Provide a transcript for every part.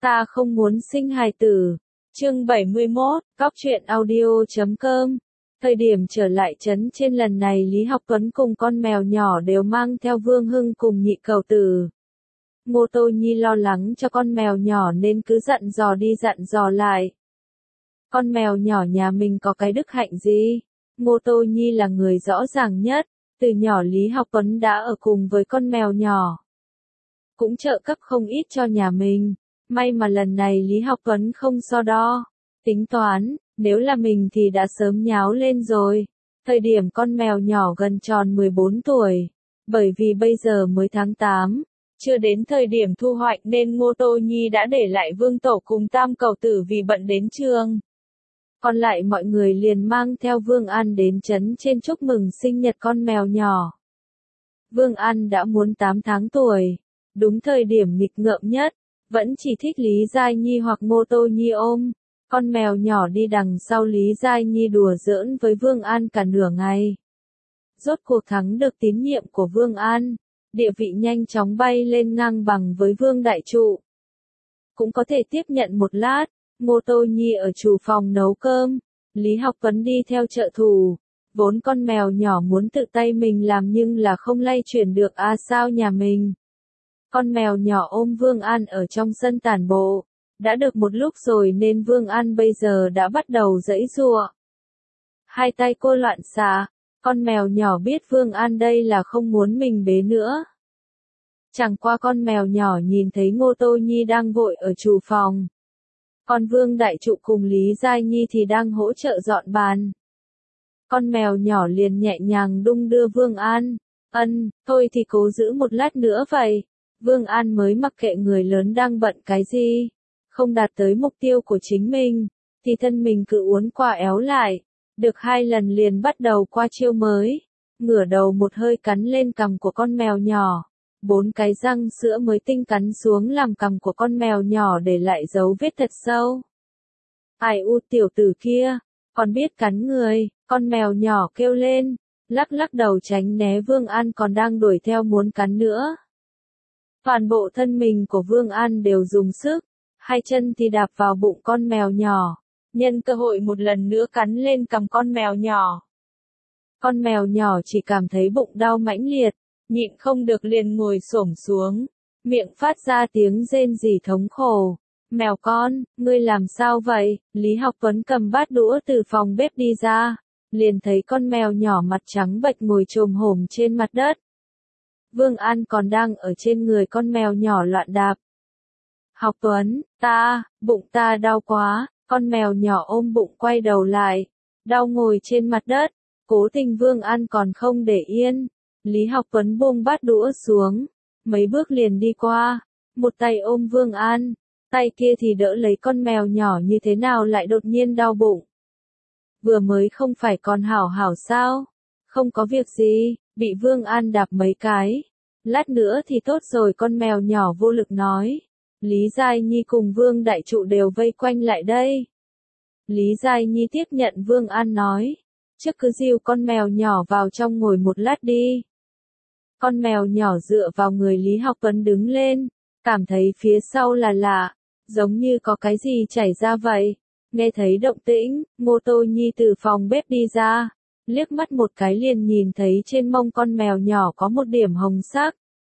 Ta không muốn sinh hài tử. Chương 71, Cóc truyện audio.com. Thời điểm trở lại trấn trên lần này Lý Học Tuấn cùng con mèo nhỏ đều mang theo Vương Hưng cùng nhị cầu tử. Ngô Tô Nhi lo lắng cho con mèo nhỏ nên cứ dặn dò đi dặn dò lại. Con mèo nhỏ nhà mình có cái đức hạnh gì? Ngô Tô Nhi là người rõ ràng nhất, từ nhỏ Lý Học Tuấn đã ở cùng với con mèo nhỏ. Cũng trợ cấp không ít cho nhà mình. May mà lần này Lý Học Tuấn không so đo, tính toán, nếu là mình thì đã sớm nháo lên rồi. Thời điểm con mèo nhỏ gần tròn 14 tuổi, bởi vì bây giờ mới tháng 8, chưa đến thời điểm thu hoạch nên Ngô Tô Nhi đã để lại Vương Tổ cùng tam cầu tử vì bận đến trường. Còn lại mọi người liền mang theo Vương An đến trấn trên chúc mừng sinh nhật con mèo nhỏ. Vương An đã muốn 8 tháng tuổi, đúng thời điểm nghịch ngợm nhất. Vẫn chỉ thích Lý Giai Nhi hoặc Ngô Tô Nhi ôm. Con mèo nhỏ đi đằng sau Lý Giai Nhi đùa giỡn với Vương An cả nửa ngày. Rốt cuộc thắng được tín nhiệm của Vương An, địa vị nhanh chóng bay lên ngang bằng với Vương Đại Trụ. Cũng có thể tiếp nhận một lát, Ngô Tô Nhi ở chủ phòng nấu cơm, Lý Học Tuấn đi theo trợ thủ. Vốn con mèo nhỏ muốn tự tay mình làm nhưng là không lay chuyển được sao nhà mình. Con mèo nhỏ ôm Vương An ở trong sân tản bộ, đã được một lúc rồi nên Vương An bây giờ đã bắt đầu giãy giụa. Hai tay cô loạn xạ, con mèo nhỏ biết Vương An đây là không muốn mình bế nữa. Chẳng qua con mèo nhỏ nhìn thấy Ngô Tô Nhi đang vội ở chủ phòng. Còn Vương Đại Trụ cùng Lý Giai Nhi thì đang hỗ trợ dọn bàn. Con mèo nhỏ liền nhẹ nhàng đung đưa Vương An, thôi thì cố giữ một lát nữa vậy. Vương An mới mặc kệ người lớn đang bận cái gì, không đạt tới mục tiêu của chính mình, thì thân mình cứ uốn qua éo lại, được 2 lần liền bắt đầu qua chiêu mới, ngửa đầu một hơi cắn lên cằm của con mèo nhỏ, 4 cái răng sữa mới tinh cắn xuống làm cằm của con mèo nhỏ để lại dấu vết thật sâu. Ai u tiểu tử kia, còn biết cắn người, con mèo nhỏ kêu lên, lắc lắc đầu tránh né Vương An còn đang đuổi theo muốn cắn nữa. Toàn bộ thân mình của Vương An đều dùng sức, 2 chân thì đạp vào bụng con mèo nhỏ, nhân cơ hội một lần nữa cắn lên cằm con mèo nhỏ. Con mèo nhỏ chỉ cảm thấy bụng đau mãnh liệt, nhịn không được liền ngồi xổm xuống, miệng phát ra tiếng rên rỉ thống khổ. Mèo con, ngươi làm sao vậy? Lý Học Tuấn cầm bát đũa từ phòng bếp đi ra, liền thấy con mèo nhỏ mặt trắng bệch ngồi chồm hổm trên mặt đất. Vương An còn đang ở trên người con mèo nhỏ loạn đạp. Học Tuấn, bụng ta đau quá, con mèo nhỏ ôm bụng quay đầu lại, đau ngồi trên mặt đất, cố tình Vương An còn không để yên. Lý Học Tuấn buông bát đũa xuống, mấy bước liền đi qua, một tay ôm Vương An, tay kia thì đỡ lấy con mèo nhỏ như thế nào lại đột nhiên đau bụng. Vừa mới không phải còn hảo hảo sao? Không có việc gì, bị Vương An đạp mấy cái. Lát nữa thì tốt rồi con mèo nhỏ vô lực nói. Lý Giai Nhi cùng Vương Đại Trụ đều vây quanh lại đây. Lý Giai Nhi tiếp nhận Vương An nói. Trước cứ dìu con mèo nhỏ vào trong ngồi một lát đi. Con mèo nhỏ dựa vào người Lý Học Tuấn đứng lên. Cảm thấy phía sau là lạ. Giống như có cái gì chảy ra vậy. Nghe thấy động tĩnh, Ngô Tô Nhi từ phòng bếp đi ra. Liếc mắt một cái liền nhìn thấy trên mông con mèo nhỏ có một điểm hồng sắc.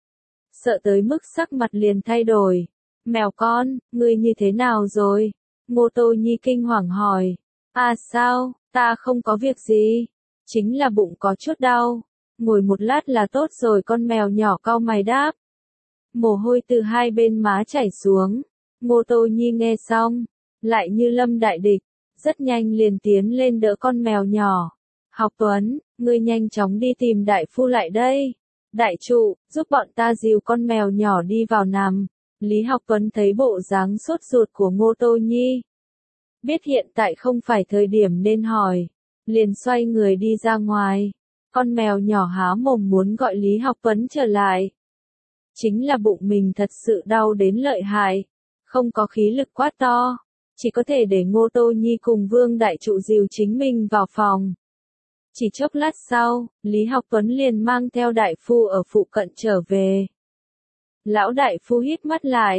Sợ tới mức sắc mặt liền thay đổi. Mèo con, ngươi như thế nào rồi? Ngô Tô Nhi kinh hoàng hỏi. Sao, ta không có việc gì. Chính là bụng có chút đau. Ngồi một lát là tốt rồi con mèo nhỏ cau mày đáp. Mồ hôi từ 2 bên má chảy xuống. Ngô Tô Nhi nghe xong, lại như lâm đại địch, rất nhanh liền tiến lên đỡ con mèo nhỏ. Học Tuấn, ngươi nhanh chóng đi tìm đại phu lại đây. Đại Trụ, giúp bọn ta dìu con mèo nhỏ đi vào nằm. Lý Học Tuấn thấy bộ dáng sốt ruột của Ngô Tô Nhi. Biết hiện tại không phải thời điểm nên hỏi. Liền xoay người đi ra ngoài. Con mèo nhỏ há mồm muốn gọi Lý Học Tuấn trở lại. Chính là bụng mình thật sự đau đến lợi hại. Không có khí lực quát to. Chỉ có thể để Ngô Tô Nhi cùng Vương Đại Trụ dìu chính mình vào phòng. Chỉ chốc lát sau, Lý Học Tuấn liền mang theo đại phu ở phụ cận trở về. Lão đại phu hít mắt lại,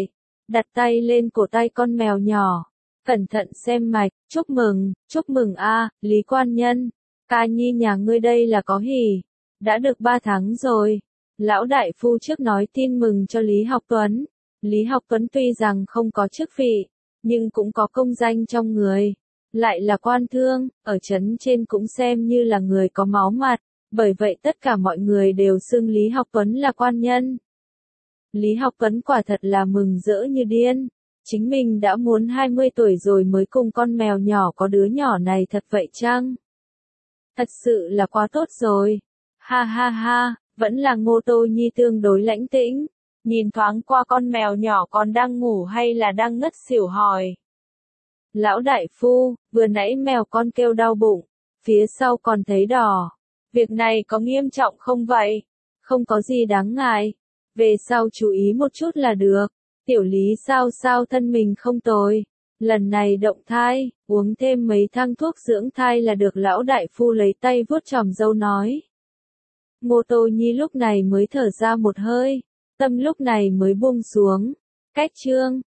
đặt tay lên cổ tay con mèo nhỏ, cẩn thận xem mạch, chúc mừng a, Lý quan nhân, ca nhi nhà ngươi đây là có hỉ, đã được 3 tháng rồi. Lão đại phu trước nói tin mừng cho Lý Học Tuấn. Lý Học Tuấn tuy rằng không có chức vị, nhưng cũng có công danh trong người, lại là quan thương, ở trấn trên cũng xem như là người có máu mặt, bởi vậy tất cả mọi người đều xưng Lý Học Tuấn là quan nhân. Lý Học Tuấn quả thật là mừng rỡ như điên, chính mình đã muốn 20 tuổi rồi mới cùng con mèo nhỏ có đứa nhỏ này thật vậy chăng? Thật sự là quá tốt rồi. Ha ha ha, vẫn là Ngô Tô Nhi tương đối lãnh tĩnh, nhìn thoáng qua con mèo nhỏ còn đang ngủ hay là đang ngất xỉu hỏi. Lão đại phu, vừa nãy mèo con kêu đau bụng, phía sau còn thấy đỏ. Việc này có nghiêm trọng không vậy? Không có gì đáng ngại. Về sau chú ý một chút là được. Tiểu Lý sao thân mình không tồi. Lần này động thai, uống thêm mấy thang thuốc dưỡng thai là được, lão đại phu lấy tay vuốt chòm râu nói. Ngô Tô Nhi lúc này mới thở ra một hơi, tâm lúc này mới buông xuống. Cách chương